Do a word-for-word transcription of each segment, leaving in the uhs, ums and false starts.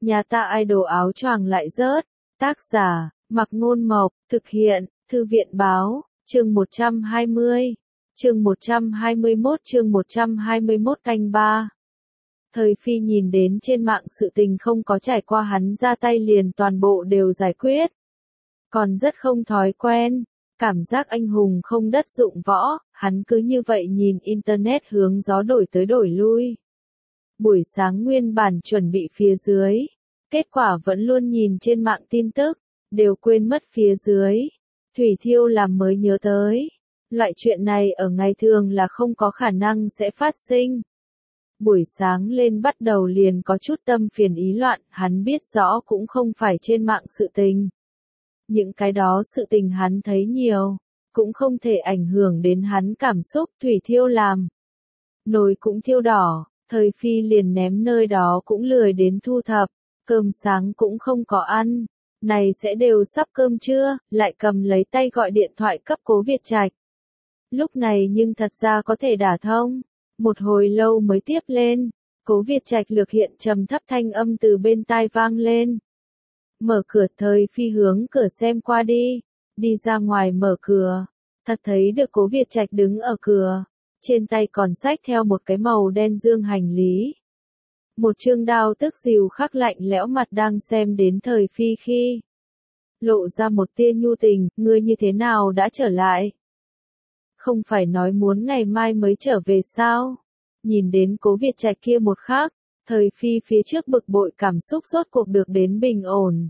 Nhà ta idol áo choàng lại rớt. Tác giả, Mặc Ngôn Mộc, thực hiện, Thư viện Báo, chương một trăm hai mươi. Chương một trăm hai mươi mốt chương một trăm hai mươi mốt canh ba. Thời Phi nhìn đến trên mạng sự tình không có trải qua hắn ra tay liền toàn bộ đều giải quyết. Còn rất không thói quen, cảm giác anh hùng không đất dụng võ, hắn cứ như vậy nhìn internet hướng gió đổi tới đổi lui. Buổi sáng nguyên bản chuẩn bị phía dưới, kết quả vẫn luôn nhìn trên mạng tin tức, đều quên mất phía dưới. Thủy Thiêu làm mới nhớ tới, loại chuyện này ở ngày thường là không có khả năng sẽ phát sinh. Buổi sáng lên bắt đầu liền có chút tâm phiền ý loạn, hắn biết rõ cũng không phải trên mạng sự tình. Những cái đó sự tình hắn thấy nhiều, cũng không thể ảnh hưởng đến hắn cảm xúc. Thủy Thiêu làm, nồi cũng thiêu đỏ, Thời Phi liền ném nơi đó cũng lười đến thu thập, cơm sáng cũng không có ăn, này sẽ đều sắp cơm trưa, lại cầm lấy tay gọi điện thoại cấp Cố Việt Trạch. Lúc này nhưng thật ra có thể đả thông, một hồi lâu mới tiếp lên, Cố Việt Trạch lược hiện trầm thấp thanh âm từ bên tai vang lên. Mở cửa. Thời Phi hướng cửa xem qua đi, đi ra ngoài mở cửa, thật thấy được Cố Việt Trạch đứng ở cửa, trên tay còn xách theo một cái màu đen dương hành lý. Một trương đao tức dìu khắc lạnh lẽo mặt đang xem đến Thời Phi khi lộ ra một tia nhu tình. Ngươi như thế nào đã trở lại? Không phải nói muốn ngày mai mới trở về sao? Nhìn đến Cố Việt Trạch kia một khắc, Thời Phi phía trước bực bội cảm xúc rốt cuộc được đến bình ổn.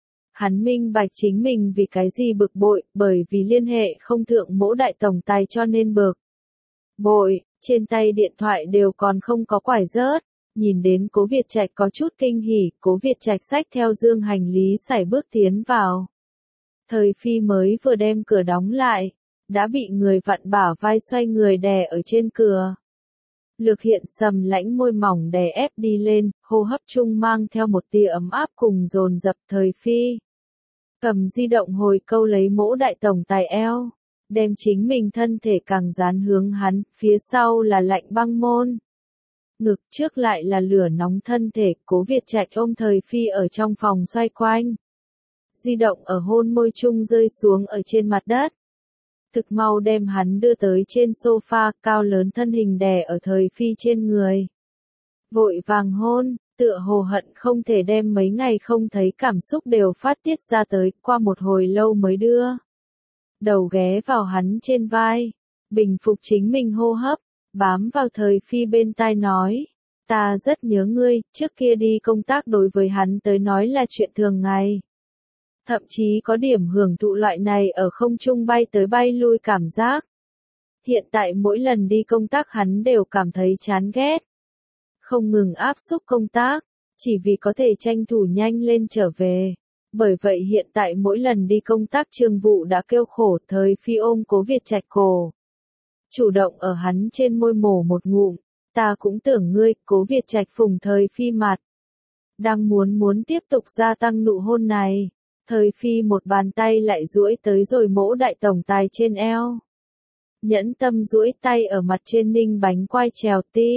Hắn minh bạch chính mình vì cái gì bực bội, bởi vì liên hệ không thượng Mỗ đại tổng tài cho nên bực bội, trên tay điện thoại đều còn không có quải rớt. Nhìn đến Cố Việt Trạch có chút kinh hỉ, Cố Việt Trạch xách theo dương hành lý sải bước tiến vào. Thời Phi mới vừa đem cửa đóng lại, đã bị người vặn bả vai xoay người đè ở trên cửa. Lược hiện sầm lãnh môi mỏng đè ép đi lên, hô hấp chung mang theo một tia ấm áp cùng dồn dập. Thời Phi cầm di động hồi câu lấy Mỗ đại tổng tài eo, đem chính mình thân thể càng dán hướng hắn, phía sau là lạnh băng môn. Ngực trước lại là lửa nóng thân thể. Cố Việt Trạch ôm Thời Phi ở trong phòng xoay quanh. Di động ở hôn môi chung rơi xuống ở trên mặt đất. Thực mau đem hắn đưa tới trên sofa, cao lớn thân hình đè ở Thời Phi trên người. Vội vàng hôn, tựa hồ hận không thể đem mấy ngày không thấy cảm xúc đều phát tiết ra tới, qua một hồi lâu mới đưa đầu ghé vào hắn trên vai, bình phục chính mình hô hấp, bám vào Thời Phi bên tai nói, ta rất nhớ ngươi. Trước kia đi công tác đối với hắn tới nói là chuyện thường ngày. Thậm chí có điểm hưởng thụ loại này ở không trung bay tới bay lui cảm giác. Hiện tại mỗi lần đi công tác hắn đều cảm thấy chán ghét. Không ngừng áp xúc công tác, chỉ vì có thể tranh thủ nhanh lên trở về. Bởi vậy hiện tại mỗi lần đi công tác Trương Vụ đã kêu khổ. Thời Phi ôm Cố Việt Trạch cổ, chủ động ở hắn trên môi mổ một ngụm, ta cũng tưởng ngươi. Cố Việt Trạch phùng Thời Phi mặt, đang muốn muốn tiếp tục gia tăng nụ hôn này. Thời Phi một bàn tay lại duỗi tới rồi Mỗ đại tổng tài trên eo. Nhẫn tâm duỗi tay ở mặt trên ninh bánh quai trèo ti.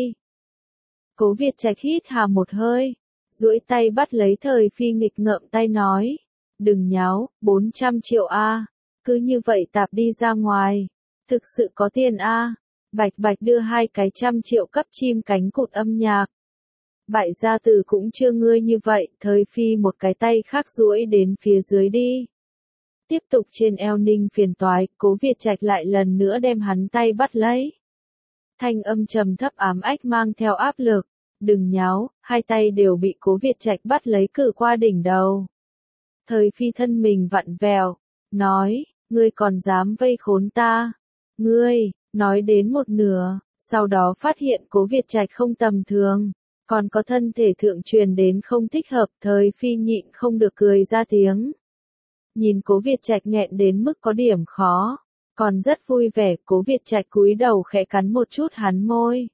Cố Việt Trạch hít hà một hơi, duỗi tay bắt lấy Thời Phi nghịch ngợm tay nói, đừng nháo, bốn trăm triệu a, cứ như vậy tạp đi ra ngoài, thực sự có tiền a. Bạch bạch đưa hai cái trăm triệu cấp chim cánh cụt âm nhạc. Bại gia tử cũng chưa ngươi như vậy. Thời Phi một cái tay khác duỗi đến phía dưới đi, tiếp tục trên eo ninh phiền toái. Cố Việt Trạch lại lần nữa đem hắn tay bắt lấy, thanh âm trầm thấp ám ách mang theo áp lực, đừng nháo. Hai tay đều bị Cố Việt Trạch bắt lấy cử qua đỉnh đầu. Thời Phi thân mình vặn vẹo, nói, ngươi còn dám vây khốn ta? Ngươi, nói đến một nửa, sau đó phát hiện Cố Việt Trạch không tầm thường, còn có thân thể thượng truyền đến không thích hợp. Thời Phi nhịn không được cười ra tiếng. Nhìn Cố Việt Trạch nghẹn đến mức có điểm khó, còn rất vui vẻ. Cố Việt Trạch cúi đầu khẽ cắn một chút hắn môi,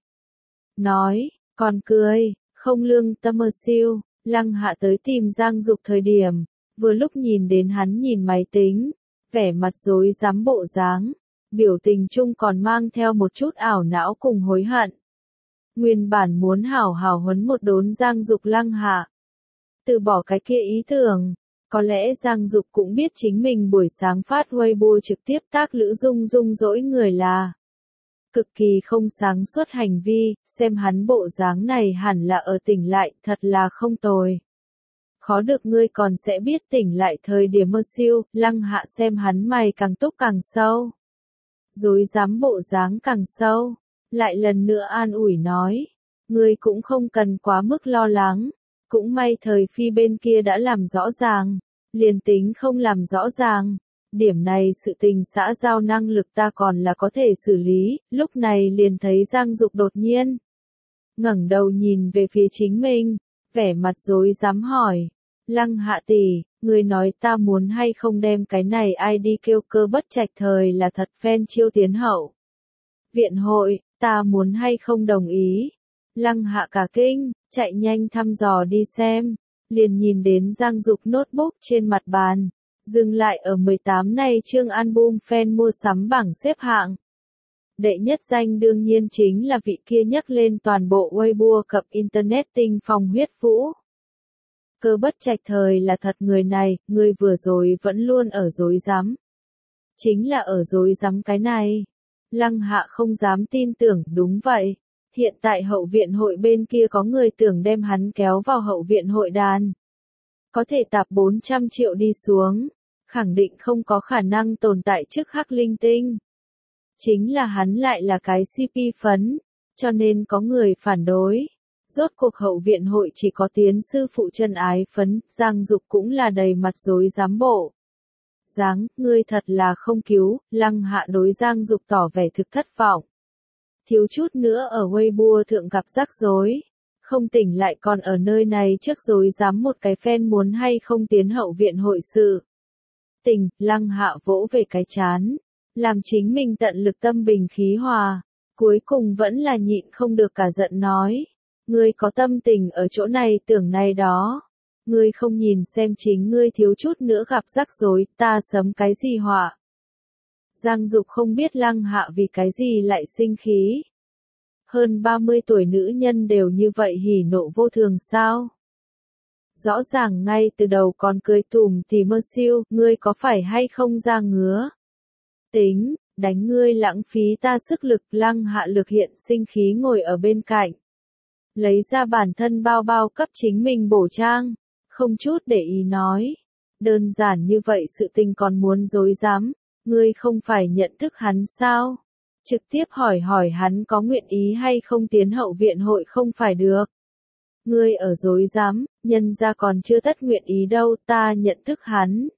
nói, còn cười, không lương tâm mơ siêu. Lăng Hạ tới tìm Giang Dục thời điểm, vừa lúc nhìn đến hắn nhìn máy tính, vẻ mặt rối rắm bộ dáng, biểu tình chung còn mang theo một chút ảo não cùng hối hận. Nguyên bản muốn hảo hảo huấn một đốn Giang Dục Lăng Hạ, từ bỏ cái kia ý tưởng. Có lẽ Giang Dục cũng biết chính mình buổi sáng phát Weibo trực tiếp tác Lữ Dung Dung dỗi người là cực kỳ không sáng suốt hành vi, xem hắn bộ dáng này hẳn là ở tỉnh lại, thật là không tồi. Khó được ngươi còn sẽ biết tỉnh lại thời điểm mơ siêu, Lăng Hạ xem hắn mày càng túc càng sâu. Dối dám bộ dáng càng sâu, lại lần nữa an ủi nói, ngươi cũng không cần quá mức lo lắng, cũng may thời phi bên kia đã làm rõ ràng, liền tính không làm rõ ràng. Điểm này sự tình xã giao năng lực ta còn là có thể xử lý, lúc này liền thấy Giang Dục đột nhiên ngẩng đầu nhìn về phía chính mình, vẻ mặt rối rắm hỏi, Lăng Hạ tỷ, người nói ta muốn hay không đem cái này ai đi kêu Cơ Bất Trạch thời là thật fan chiêu tiến hậu. Viện hội, ta muốn hay không đồng ý. Lăng Hạ cả kinh, chạy nhanh thăm dò đi xem, liền nhìn đến Giang Dục notebook trên mặt bàn. Dừng lại ở mười tám này chương album fan mua sắm bảng xếp hạng. Đệ nhất danh đương nhiên chính là vị kia nhắc lên toàn bộ Weibo cập Internet tinh phong huyết vũ. Cơ Bất Trạch thời là thật người này, người vừa rồi vẫn luôn ở dối rắm. Chính là ở dối rắm cái này. Lăng Hạ không dám tin tưởng, đúng vậy. Hiện tại hậu viện hội bên kia có người tưởng đem hắn kéo vào hậu viện hội đàn. Có thể tạp bốn trăm triệu đi xuống. Khẳng định không có khả năng tồn tại trước Hắc Linh Tinh. Chính là hắn lại là cái xê pê phấn, cho nên có người phản đối. Rốt cuộc hậu viện hội chỉ có tiến sư phụ chân ái phấn, Giang Dục cũng là đầy mặt rối rắm bộ. Giáng, ngươi thật là không cứu, Lăng Hạ đối Giang Dục tỏ vẻ thực thất vọng. Thiếu chút nữa ở Weibo thượng gặp rắc rối. Không tỉnh lại còn ở nơi này trước rối rắm một cái fan muốn hay không tiến hậu viện hội sự. Tình, Lăng Hạ vỗ về cái chán, làm chính mình tận lực tâm bình khí hòa, cuối cùng vẫn là nhịn không được cả giận nói, ngươi có tâm tình ở chỗ này tưởng này đó, ngươi không nhìn xem chính ngươi thiếu chút nữa gặp rắc rối, ta sấm cái gì họa. Giang Dục không biết Lăng Hạ vì cái gì lại sinh khí. Hơn ba mươi tuổi nữ nhân đều như vậy hỉ nộ vô thường sao? Rõ ràng ngay từ đầu còn cười tủm thì mơ siêu, ngươi có phải hay không ra ngứa? Tính, đánh ngươi lãng phí ta sức lực. Lăng Hạ lực hiện sinh khí ngồi ở bên cạnh. Lấy ra bản thân bao bao cấp chính mình bổ trang, không chút để ý nói. Đơn giản như vậy sự tình còn muốn dối dám, ngươi không phải nhận thức hắn sao? Trực tiếp hỏi hỏi hắn có nguyện ý hay không tiến hậu viện hội không phải được. Ngươi ở dối dám, nhân ra còn chưa tất nguyện ý đâu, ta nhận thức hắn.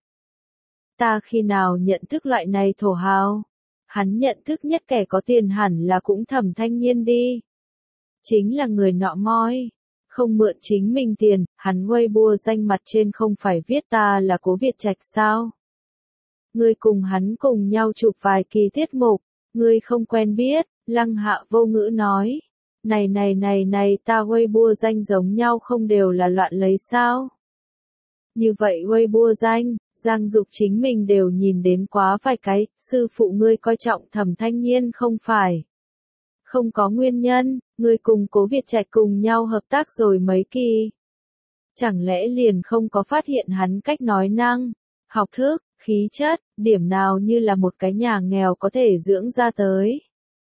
Ta khi nào nhận thức loại này thổ hào? Hắn nhận thức nhất kẻ có tiền hẳn là cũng Thẩm Thanh Nhiên đi. Chính là người nọ moi. Không mượn chính mình tiền, hắn Weibo danh mặt trên không phải viết ta là Cố Việt Trạch sao? Ngươi cùng hắn cùng nhau chụp vài kỳ tiết mục, ngươi không quen biết, Lăng Hạ vô ngữ nói. Này này này này ta Weibo danh giống nhau không đều là loạn lấy sao? Như vậy Weibo danh, Giang Dục chính mình đều nhìn đến quá vài cái, sư phụ ngươi coi trọng Thẩm Thanh Nhiên không phải. Không có nguyên nhân, ngươi cùng Cố Việt Trạch cùng nhau hợp tác rồi mấy kỳ. Chẳng lẽ liền không có phát hiện hắn cách nói năng, học thức, khí chất, điểm nào như là một cái nhà nghèo có thể dưỡng ra tới.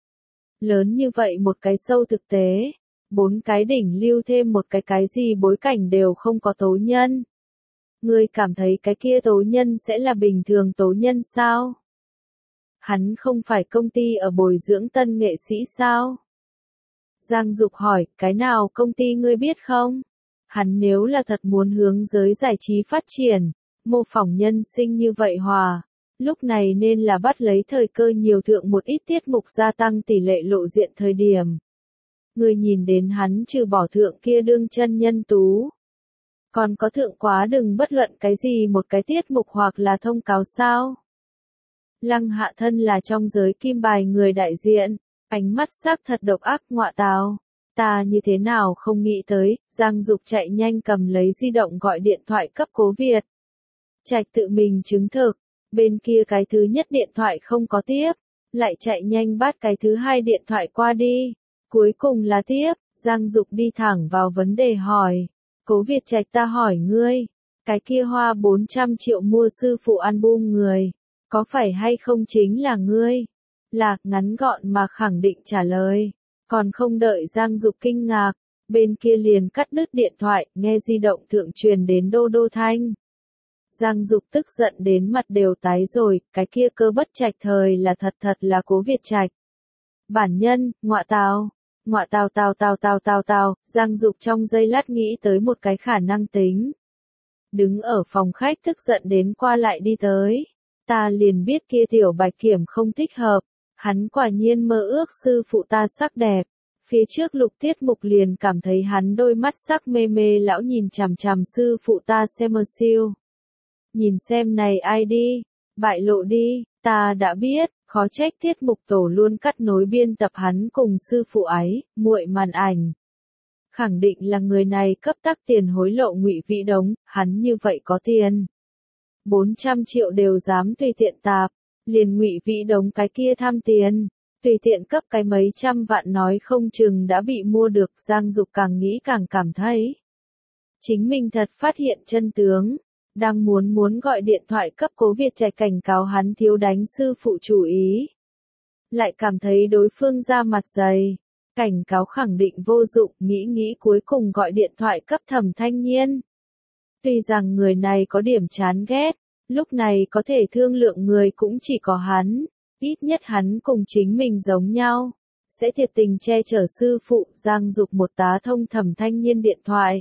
Lớn như vậy một cái sâu thực tế, bốn cái đỉnh lưu thêm một cái cái gì bối cảnh đều không có tố nhân. Ngươi cảm thấy cái kia tố nhân sẽ là bình thường tố nhân sao? Hắn không phải công ty ở bồi dưỡng tân nghệ sĩ sao? Giang Dục hỏi, cái nào công ty ngươi biết không? Hắn nếu là thật muốn hướng giới giải trí phát triển, mô phỏng nhân sinh như vậy hòa, lúc này nên là bắt lấy thời cơ nhiều thượng một ít tiết mục gia tăng tỷ lệ lộ diện thời điểm. Ngươi nhìn đến hắn trừ bỏ thượng kia đương chân nhân tú. Còn có thượng quá đừng bất luận cái gì một cái tiết mục hoặc là thông cáo sao. Lăng Hạ thân là trong giới kim bài người đại diện, ánh mắt sắc thật độc ác ngọa tào. Ta như thế nào không nghĩ tới, Giang Dục chạy nhanh cầm lấy di động gọi điện thoại cấp Cố Việt. Trạch tự mình chứng thực, bên kia cái thứ nhất điện thoại không có tiếp, lại chạy nhanh bắt cái thứ hai điện thoại qua đi. Cuối cùng là tiếp, Giang Dục đi thẳng vào vấn đề hỏi. Cố Việt Trạch ta hỏi ngươi, cái kia hoa bốn trăm triệu mua sư phụ album người, có phải hay không chính là ngươi? Lạc ngắn gọn mà khẳng định trả lời, còn không đợi Giang Dục kinh ngạc, bên kia liền cắt đứt điện thoại, nghe di động thượng truyền đến đô đô thanh. Giang Dục tức giận đến mặt đều tái rồi, cái kia Cơ Bất Trạch thời là thật thật là Cố Việt Trạch. Bản nhân, ngọa tào, ngọa tào tào tào tào tào tào, Giang Dục trong giây lát nghĩ tới một cái khả năng tính. Đứng ở phòng khách tức giận đến qua lại đi tới. Ta liền biết kia tiểu Bạch Kiểm không thích hợp, hắn quả nhiên mơ ước sư phụ ta sắc đẹp. Phía trước lục tiết mục liền cảm thấy hắn đôi mắt sắc mê mê lão nhìn chằm chằm sư phụ ta xem mơ siêu. Nhìn xem này ai đi, bại lộ đi, ta đã biết, khó trách tiết mục tổ luôn cắt nối biên tập hắn cùng sư phụ ấy, muội màn ảnh. Khẳng định là người này cấp tắc tiền hối lộ Ngụy Vĩ Đống, hắn như vậy có tiền. bốn trăm triệu đều dám tùy tiện tạp, liền Ngụy Vĩ Đống cái kia tham tiền, tùy tiện cấp cái mấy trăm vạn nói không chừng đã bị mua được. Giang Dục càng nghĩ càng cảm thấy chính mình thật phát hiện chân tướng, đang muốn muốn gọi điện thoại cấp Cố Việt Trạch cảnh cáo hắn thiếu đánh sư phụ chủ ý. Lại cảm thấy đối phương ra mặt dày, cảnh cáo khẳng định vô dụng, nghĩ nghĩ cuối cùng gọi điện thoại cấp Thẩm Thanh Nhiên. Tuy rằng người này có điểm chán ghét, lúc này có thể thương lượng người cũng chỉ có hắn, ít nhất hắn cùng chính mình giống nhau, sẽ thiệt tình che chở sư phụ. Giang Dục một tá thông Thẩm Thanh Nhiên điện thoại.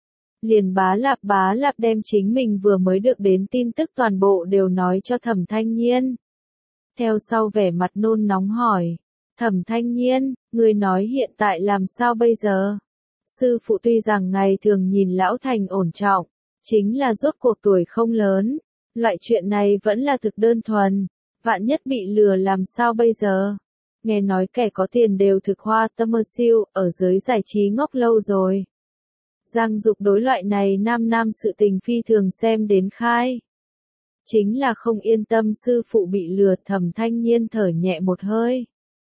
Liền bá lạp bá lạp đem chính mình vừa mới được đến tin tức toàn bộ đều nói cho Thẩm Thanh Nhiên. Theo sau vẻ mặt nôn nóng hỏi, Thẩm Thanh Nhiên, người nói hiện tại làm sao bây giờ? Sư phụ tuy rằng ngày thường nhìn lão thành ổn trọng, chính là rốt cuộc tuổi không lớn, loại chuyện này vẫn là thực đơn thuần, vạn nhất bị lừa làm sao bây giờ? Nghe nói kẻ có tiền đều thực hoa tâm mơ siêu, ở giới giải trí ngốc lâu rồi. Giang Dục đối loại này nam nam sự tình phi thường xem đến khai. Chính là không yên tâm sư phụ bị lừa. Thẩm Thanh Nhiên thở nhẹ một hơi.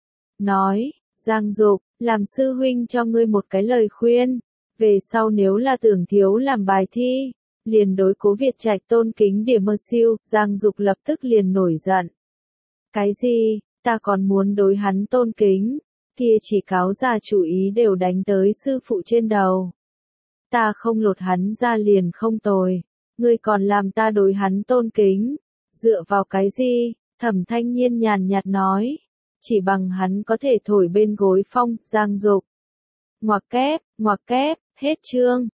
Nói, Giang Dục, làm sư huynh cho ngươi một cái lời khuyên. Về sau nếu là tưởng thiếu làm bài thi, liền đối Cố Việt Trạch tôn kính điểm mơ siêu. Giang Dục lập tức liền nổi giận. Cái gì, ta còn muốn đối hắn tôn kính, kia chỉ cáo già chủ ý đều đánh tới sư phụ trên đầu. Ta không lột hắn ra liền không tồi, ngươi còn làm ta đối hắn tôn kính, dựa vào cái gì? Thẩm Thanh Nhiên nhàn nhạt nói, chỉ bằng hắn có thể thổi bên gối phong. Giang Dục, ngoặc kép, ngoặc kép, hết chương.